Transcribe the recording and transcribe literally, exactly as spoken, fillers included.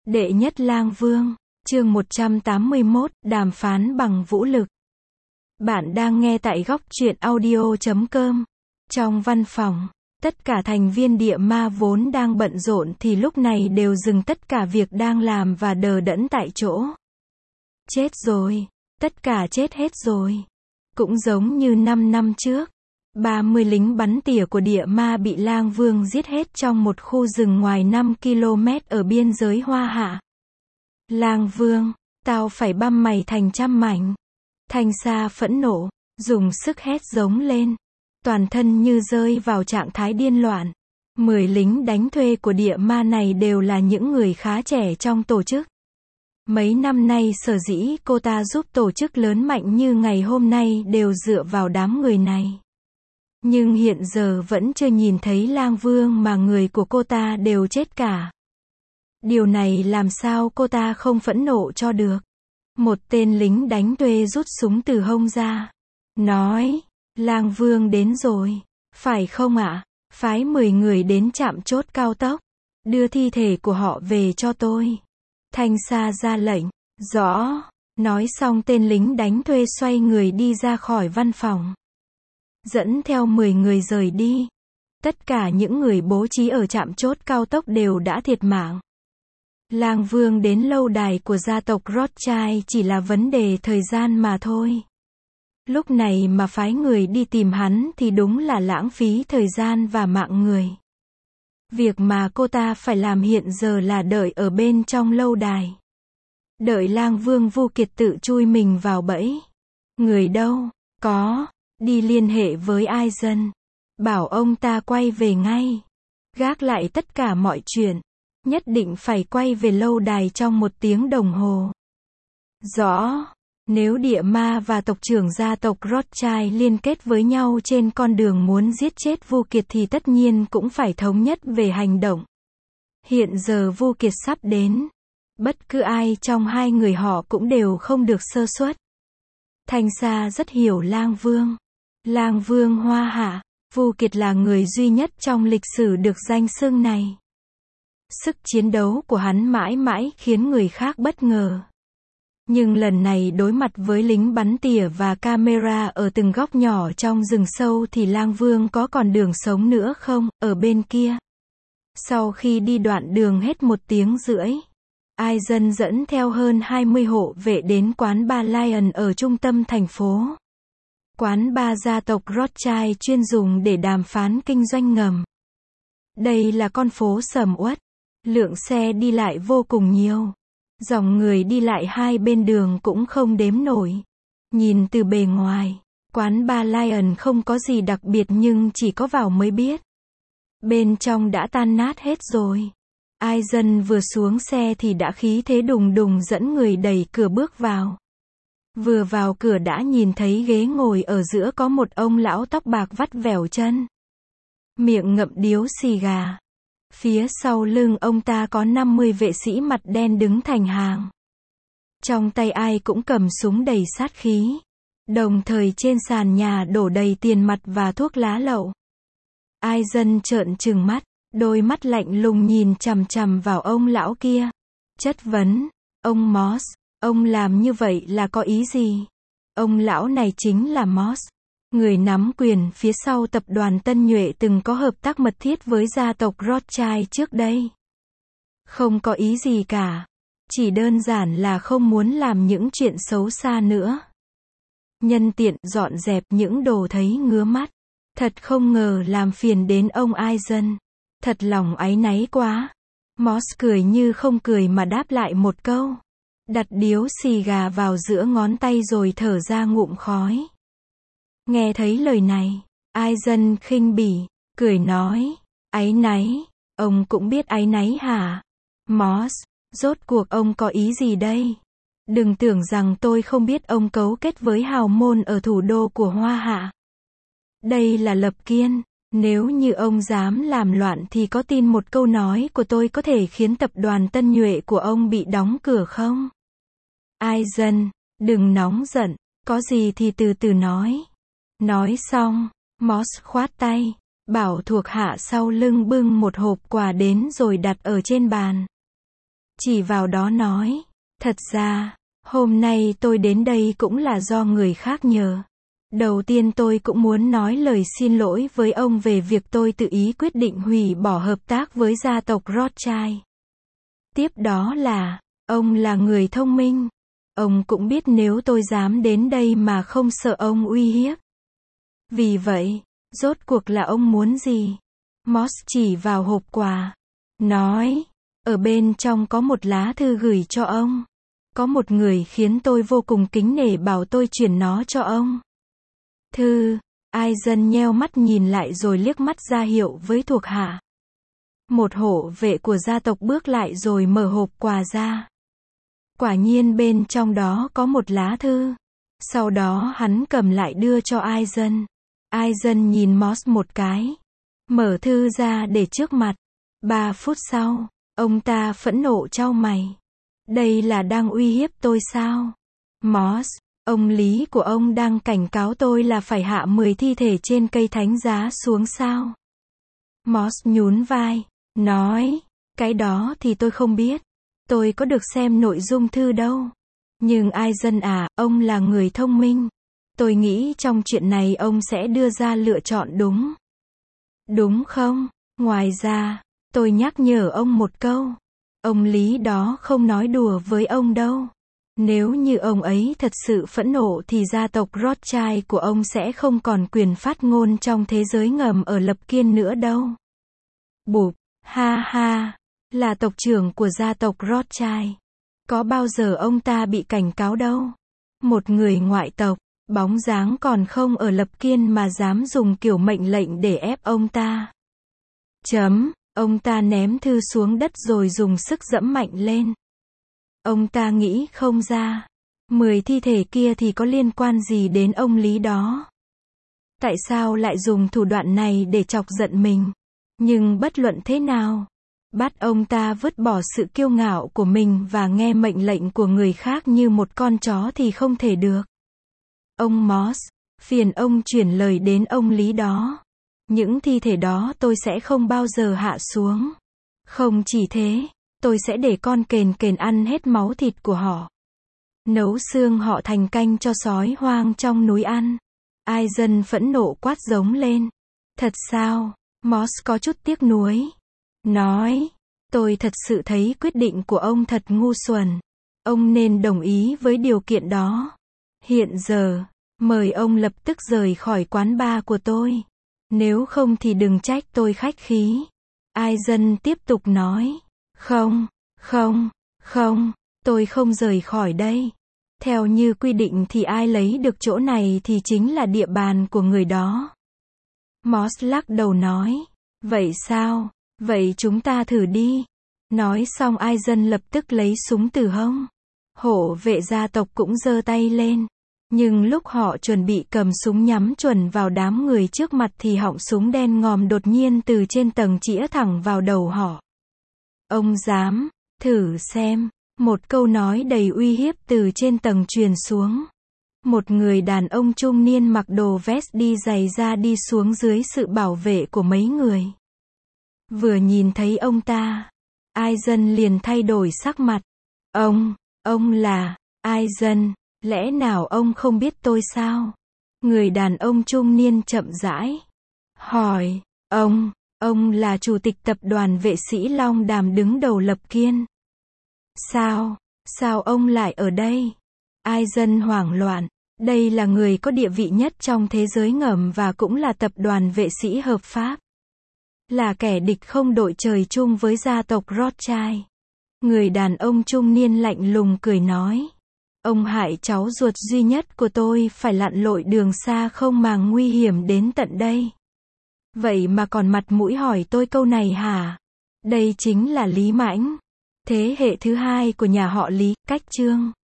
Đệ nhất lang vương, chương một trăm tám mươi mốt, đàm phán bằng vũ lực. Bạn đang nghe tại góc truyện audio chấm com. Trong văn phòng, tất cả thành viên địa ma vốn đang bận rộn thì lúc này đều dừng tất cả việc đang làm và đờ đẫn tại chỗ. Chết rồi, tất cả chết hết rồi. Cũng giống như năm năm trước, ba mươi lính bắn tỉa của địa ma bị lang vương giết hết trong một khu rừng ngoài năm ki lô mét ở biên giới Hoa Hạ. Lang vương, tao phải băm mày thành trăm mảnh. Thanh Sa phẫn nộ, dùng sức hét giống lên. Toàn thân như rơi vào trạng thái điên loạn. Mười lính đánh thuê của địa ma này đều là những người khá trẻ trong tổ chức. Mấy năm nay sở dĩ cô ta giúp tổ chức lớn mạnh như ngày hôm nay đều dựa vào đám người này. Nhưng hiện giờ vẫn chưa nhìn thấy lang vương mà người của cô ta đều chết cả. Điều này làm sao cô ta không phẫn nộ cho được. Một tên lính đánh thuê rút súng từ hông ra. Nói, lang vương đến rồi. Phải không ạ? Phái mười người đến trạm chốt cao tốc. Đưa thi thể của họ về cho tôi. Thanh Sa ra lệnh. Rõ. Nói xong tên lính đánh thuê xoay người đi ra khỏi văn phòng. Dẫn theo mười người rời đi. Tất cả những người bố trí ở trạm chốt cao tốc đều đã thiệt mạng. Lang vương đến lâu đài của gia tộc Rothschild chỉ là vấn đề thời gian mà thôi. Lúc này mà phái người đi tìm hắn thì đúng là lãng phí thời gian và mạng người. Việc mà cô ta phải làm hiện giờ là đợi ở bên trong lâu đài. Đợi lang vương Vu Kiệt tự chui mình vào bẫy. Người đâu? Có. Đi liên hệ với ai dân. Bảo ông ta quay về ngay. Gác lại tất cả mọi chuyện. Nhất định phải quay về lâu đài trong một tiếng đồng hồ. Rõ. Nếu địa ma và tộc trưởng gia tộc Rothschild liên kết với nhau trên con đường muốn giết chết Vu Kiệt thì tất nhiên cũng phải thống nhất về hành động. Hiện giờ Vu Kiệt sắp đến. Bất cứ ai trong hai người họ cũng đều không được sơ suất. Thanh Sa rất hiểu lang vương. Lang vương Hoa Hạ, Vu Kiệt là người duy nhất trong lịch sử được danh xưng này. Sức chiến đấu của hắn mãi mãi khiến người khác bất ngờ. Nhưng lần này đối mặt với lính bắn tỉa và camera ở từng góc nhỏ trong rừng sâu thì lang vương có còn đường sống nữa không, ở bên kia. Sau khi đi đoạn đường hết một tiếng rưỡi, ai dân dẫn theo hơn hai mươi hộ vệ đến quán bar Lion ở trung tâm thành phố. Quán bar gia tộc Rothschild chuyên dùng để đàm phán kinh doanh ngầm. Đây là con phố sầm uất. Lượng xe đi lại vô cùng nhiều. Dòng người đi lại hai bên đường cũng không đếm nổi. Nhìn từ bề ngoài, quán bar Lion không có gì đặc biệt nhưng chỉ có vào mới biết. Bên trong đã tan nát hết rồi. Ai dân vừa xuống xe thì đã khí thế đùng đùng dẫn người đẩy cửa bước vào. Vừa vào cửa đã nhìn thấy ghế ngồi ở giữa có một ông lão tóc bạc vắt vẻo chân. Miệng ngậm điếu xì gà. Phía sau lưng ông ta có năm mươi vệ sĩ mặt đen đứng thành hàng. Trong tay ai cũng cầm súng đầy sát khí. Đồng thời trên sàn nhà đổ đầy tiền mặt và thuốc lá lậu. Ai dân trợn trừng mắt, đôi mắt lạnh lùng nhìn chằm chằm vào ông lão kia. Chất vấn, ông Moss, ông làm như vậy là có ý gì? Ông lão này chính là Moss. Người nắm quyền phía sau tập đoàn Tân Nhuệ từng có hợp tác mật thiết với gia tộc Rothschild trước đây. Không có ý gì cả. Chỉ đơn giản là không muốn làm những chuyện xấu xa nữa. Nhân tiện dọn dẹp những đồ thấy ngứa mắt. Thật không ngờ làm phiền đến ông ai dân. Thật lòng áy náy quá. Moss cười như không cười mà đáp lại một câu. Đặt điếu xì gà vào giữa ngón tay rồi thở ra ngụm khói. Nghe thấy lời này, ai dân khinh bỉ, cười nói, áy náy, ông cũng biết áy náy hả? Moss, rốt cuộc ông có ý gì đây? Đừng tưởng rằng tôi không biết ông cấu kết với hào môn ở thủ đô của Hoa Hạ. Đây là Lập Kiên, nếu như ông dám làm loạn thì có tin một câu nói của tôi có thể khiến tập đoàn Tân Nhuệ của ông bị đóng cửa không? Ai dân, đừng nóng giận, có gì thì từ từ nói. Nói xong, Moss khoát tay, bảo thuộc hạ sau lưng bưng một hộp quà đến rồi đặt ở trên bàn. chỉ vào đó nói, thật ra, hôm nay tôi đến đây cũng là do người khác nhờ. Đầu tiên tôi cũng muốn nói lời xin lỗi với ông về việc tôi tự ý quyết định hủy bỏ hợp tác với gia tộc Rothschild. Tiếp đó là, ông là người thông minh. Ông cũng biết nếu tôi dám đến đây mà không sợ ông uy hiếp. Vì vậy, rốt cuộc là ông muốn gì? Moss chỉ vào hộp quà. Nói, ở bên trong có một lá thư gửi cho ông. Có một người khiến tôi vô cùng kính nể bảo tôi chuyển nó cho ông. Thư, Aizen nheo mắt nhìn lại rồi liếc mắt ra hiệu với thuộc hạ. Một hộ vệ của gia tộc bước lại rồi mở hộp quà ra. Quả nhiên bên trong đó có một lá thư. Sau đó hắn cầm lại đưa cho Aizen. Aizen nhìn Moss một cái. Mở thư ra để trước mặt. Ba phút sau, ông ta phẫn nộ chau mày. Đây là đang uy hiếp tôi sao? Moss, ông lý của ông đang cảnh cáo tôi là phải hạ mười thi thể trên cây thánh giá xuống sao? Moss nhún vai, nói, cái đó thì tôi không biết. Tôi có được xem nội dung thư đâu. Nhưng Aizen à, ông là người thông minh. Tôi nghĩ trong chuyện này ông sẽ đưa ra lựa chọn đúng. Đúng không? Ngoài ra, tôi nhắc nhở ông một câu. Ông lý đó không nói đùa với ông đâu. Nếu như ông ấy thật sự phẫn nộ thì gia tộc Rothschild của ông sẽ không còn quyền phát ngôn trong thế giới ngầm ở Lập Kiên nữa đâu. Bụp, ha ha, là tộc trưởng của gia tộc Rothschild. Có bao giờ ông ta bị cảnh cáo đâu. Một người ngoại tộc, bóng dáng còn không ở Lập Kiên mà dám dùng kiểu mệnh lệnh để ép ông ta. Chấm, ông ta ném thư xuống đất rồi dùng sức giẫm mạnh lên. Ông ta nghĩ không ra. Mười thi thể kia thì có liên quan gì đến ông lý đó? Tại sao lại dùng thủ đoạn này để chọc giận mình? Nhưng bất luận thế nào, bắt ông ta vứt bỏ sự kiêu ngạo của mình và nghe mệnh lệnh của người khác như một con chó thì không thể được. Ông Moss, phiền ông chuyển lời đến ông lý đó. Những thi thể đó tôi sẽ không bao giờ hạ xuống. Không chỉ thế, tôi sẽ để con kền kền ăn hết máu thịt của họ. Nấu xương họ thành canh cho sói hoang trong núi ăn. Aizen phẫn nộ quát giống lên. Thật sao? Moss có chút tiếc nuối. Nói, tôi thật sự thấy quyết định của ông thật ngu xuẩn. Ông nên đồng ý với điều kiện đó. Hiện giờ, mời ông lập tức rời khỏi quán bar của tôi. Nếu không thì đừng trách tôi khách khí. Aizen tiếp tục nói. Không, không, không, tôi không rời khỏi đây. Theo như quy định thì ai lấy được chỗ này thì chính là địa bàn của người đó. Moss lắc đầu nói. Vậy sao? Vậy chúng ta thử đi. Nói xong Aizen lập tức lấy súng từ hông. Hộ vệ gia tộc cũng giơ tay lên. Nhưng lúc họ chuẩn bị cầm súng nhắm chuẩn vào đám người trước mặt thì họng súng đen ngòm đột nhiên từ trên tầng chĩa thẳng vào đầu họ. Ông dám, thử xem. Một câu nói đầy uy hiếp từ trên tầng truyền xuống. Một người đàn ông trung niên mặc đồ vest đi giày da đi xuống dưới sự bảo vệ của mấy người. Vừa nhìn thấy ông ta, Aizen liền thay đổi sắc mặt. Ông, ông là, Aizen, lẽ nào ông không biết tôi sao? Người đàn ông trung niên chậm rãi hỏi, ông, ông là chủ tịch tập đoàn vệ sĩ Long Đàm đứng đầu Lập Kiên. Sao, sao ông lại ở đây? Aizen hoảng loạn, đây là người có địa vị nhất trong thế giới ngầm và cũng là tập đoàn vệ sĩ hợp pháp. Là kẻ địch không đội trời chung với gia tộc Rothschild. Người đàn ông trung niên lạnh lùng cười nói. Ông hại cháu ruột duy nhất của tôi phải lặn lội đường xa không màng nguy hiểm đến tận đây. Vậy mà còn mặt mũi hỏi tôi câu này hả? Đây chính là Lý Mãnh. Thế hệ thứ hai của nhà họ Lý, cách Trương.